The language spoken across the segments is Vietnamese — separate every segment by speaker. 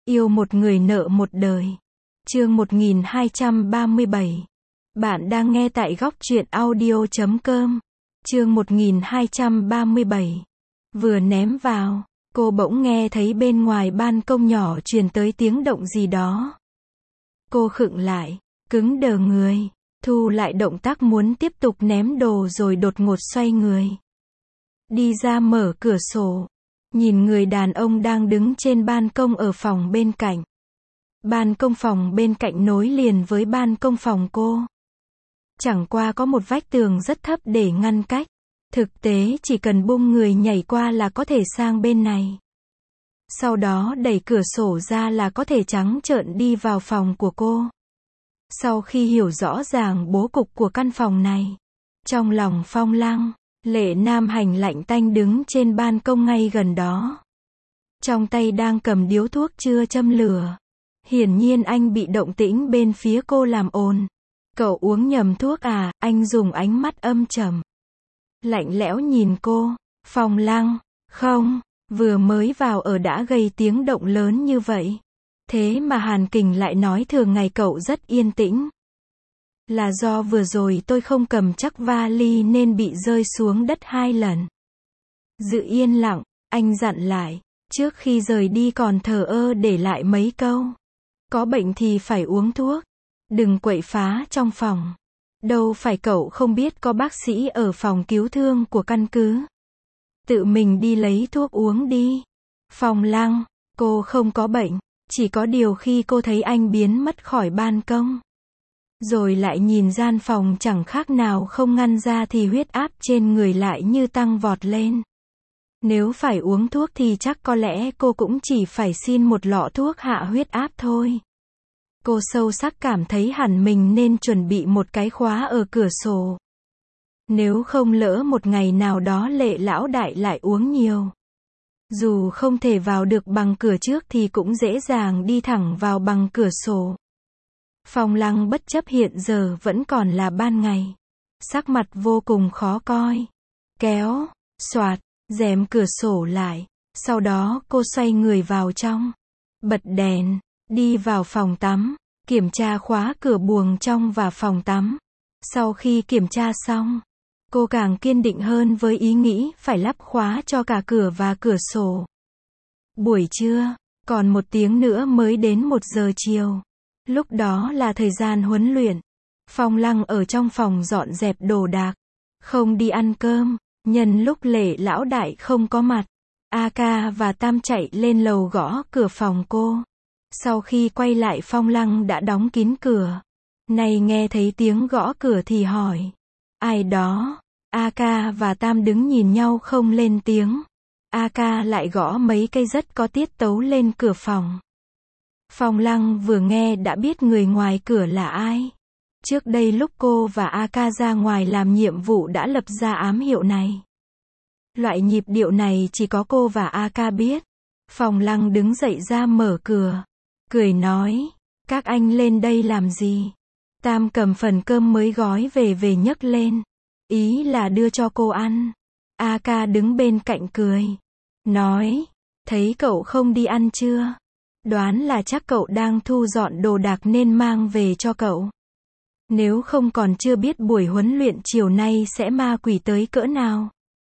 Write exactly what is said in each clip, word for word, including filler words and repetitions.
Speaker 1: Yêu một người nợ một đời. Chương một nghìn hai trăm ba mươi bảy. Bạn đang nghe tại góc truyện audio chấm com. Chương một nghìn hai trăm ba mươi bảy. Vừa ném vào, cô bỗng nghe thấy bên ngoài ban công nhỏ truyền tới tiếng động gì đó. Cô khựng lại, cứng đờ người, thu lại động tác muốn tiếp tục ném đồ rồi đột ngột xoay người. Đi ra mở cửa sổ, nhìn người đàn ông đang đứng trên ban công ở phòng bên cạnh. Ban công phòng bên cạnh nối liền với ban công phòng cô. Chẳng qua có một vách tường rất thấp để ngăn cách. Thực tế chỉ cần bung người nhảy qua là có thể sang bên này. Sau đó đẩy cửa sổ ra là có thể trắng trợn đi vào phòng của cô. Sau khi hiểu rõ ràng bố cục của căn phòng này, trong lòng Phong Lăng, Lệ Nam Hành lạnh tanh đứng trên ban công ngay gần đó. Trong tay đang cầm điếu thuốc chưa châm lửa. Hiển nhiên anh bị động tĩnh bên phía cô làm ồn. Cậu uống nhầm thuốc à? Anh dùng ánh mắt âm trầm, lạnh lẽo nhìn cô. Phong Lăng, không, vừa mới vào ở đã gây tiếng động lớn như vậy. Thế mà Hàn Kình lại nói thường ngày cậu rất yên tĩnh. Là do vừa rồi tôi không cầm chắc vali nên bị rơi xuống đất hai lần. Giữ yên lặng, anh dặn lại, trước khi rời đi còn thờ ơ để lại mấy câu. Có bệnh thì phải uống thuốc, đừng quậy phá trong phòng. Đâu phải cậu không biết có bác sĩ ở phòng cứu thương của căn cứ. Tự mình đi lấy thuốc uống đi. Phong Lăng, cô không có bệnh, chỉ có điều khi cô thấy anh biến mất khỏi ban công, rồi lại nhìn gian phòng chẳng khác nào không ngăn ra thì huyết áp trên người lại như tăng vọt lên. Nếu phải uống thuốc thì chắc có lẽ cô cũng chỉ phải xin một lọ thuốc hạ huyết áp thôi. Cô sâu sắc cảm thấy hẳn mình nên chuẩn bị một cái khóa ở cửa sổ. Nếu không lỡ một ngày nào đó Lệ lão đại lại uống nhiều, dù không thể vào được bằng cửa trước thì cũng dễ dàng đi thẳng vào bằng cửa sổ. Phong Lăng bất chấp hiện giờ vẫn còn là ban ngày, sắc mặt vô cùng khó coi. Kéo, xoạt, rèm cửa sổ lại, sau đó cô xoay người vào trong, bật đèn, đi vào phòng tắm, kiểm tra khóa cửa buồng trong và phòng tắm. Sau khi kiểm tra xong, cô càng kiên định hơn với ý nghĩ phải lắp khóa cho cả cửa và cửa sổ. Buổi trưa, còn một tiếng nữa mới đến một giờ chiều. Lúc đó là thời gian huấn luyện. Phong Lăng ở trong phòng dọn dẹp đồ đạc, không đi ăn cơm. Nhân lúc Lệ lão đại không có mặt, A Ca và Tam chạy lên lầu gõ cửa phòng cô. Sau khi quay lại Phong Lăng đã đóng kín cửa. Này nghe thấy tiếng gõ cửa thì hỏi, ai đó? A Ca và Tam đứng nhìn nhau không lên tiếng. A Ca lại gõ mấy cây rất có tiết tấu lên cửa phòng. Phong Lăng vừa nghe đã biết người ngoài cửa là ai. Trước đây lúc cô và A Ca ra ngoài làm nhiệm vụ đã lập ra ám hiệu này. Loại nhịp điệu này chỉ có cô và A Ca biết. Phong Lăng đứng dậy ra mở cửa, cười nói, các anh lên đây làm gì? Tam cầm phần cơm mới gói về về nhấc lên, ý là đưa cho cô ăn. A Ca đứng bên cạnh cười, nói, thấy cậu không đi ăn chưa? Đoán là chắc cậu đang thu dọn đồ đạc nên mang về cho cậu. Nếu không còn chưa biết buổi huấn luyện chiều nay sẽ ma quỷ tới cỡ nào.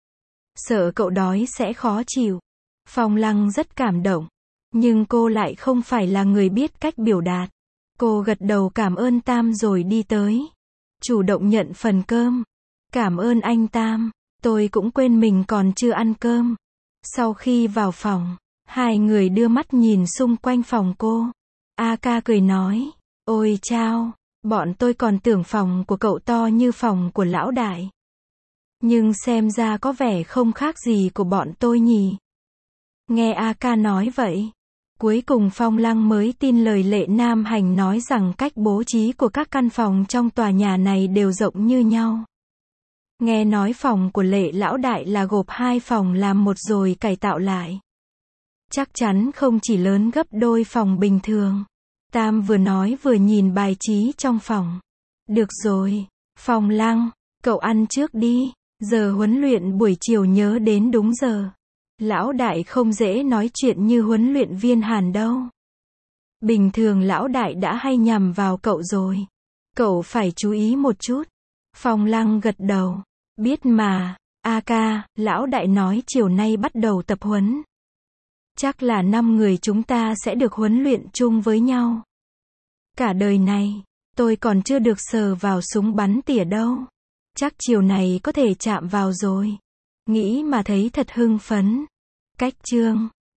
Speaker 1: Sợ cậu đói sẽ khó chịu. Phong Lăng rất cảm động, nhưng cô lại không phải là người biết cách biểu đạt. Cô gật đầu cảm ơn Tam rồi đi tới, chủ động nhận phần cơm. Cảm ơn anh Tam, tôi cũng quên mình còn chưa ăn cơm. Sau khi vào phòng, hai người đưa mắt nhìn xung quanh phòng cô. A Ca cười nói, ôi chao, bọn tôi còn tưởng phòng của cậu to như phòng của lão đại. Nhưng xem ra có vẻ không khác gì của bọn tôi nhỉ. Nghe A Ca nói vậy, cuối cùng Phong Lăng mới tin lời Lệ Nam Hành nói rằng cách bố trí của các căn phòng trong tòa nhà này đều rộng như nhau. Nghe nói phòng của Lệ lão đại là gộp hai phòng làm một rồi cải tạo lại. Chắc chắn không chỉ lớn gấp đôi phòng bình thường. Tam vừa nói vừa nhìn bài trí trong phòng. Được rồi, Phong Lăng, cậu ăn trước đi, giờ huấn luyện buổi chiều nhớ đến đúng giờ. Lão đại không dễ nói chuyện như huấn luyện viên Hàn đâu. Bình thường lão đại đã hay nhằm vào cậu rồi. Cậu phải chú ý một chút. Phong Lăng gật đầu. Biết mà, A ca, lão đại nói chiều nay bắt đầu tập huấn. Chắc là năm người chúng ta sẽ được huấn luyện chung với nhau. Cả đời này, tôi còn chưa được sờ vào súng bắn tỉa đâu. Chắc chiều này có thể chạm vào rồi. Nghĩ mà thấy thật hưng phấn. Cách chương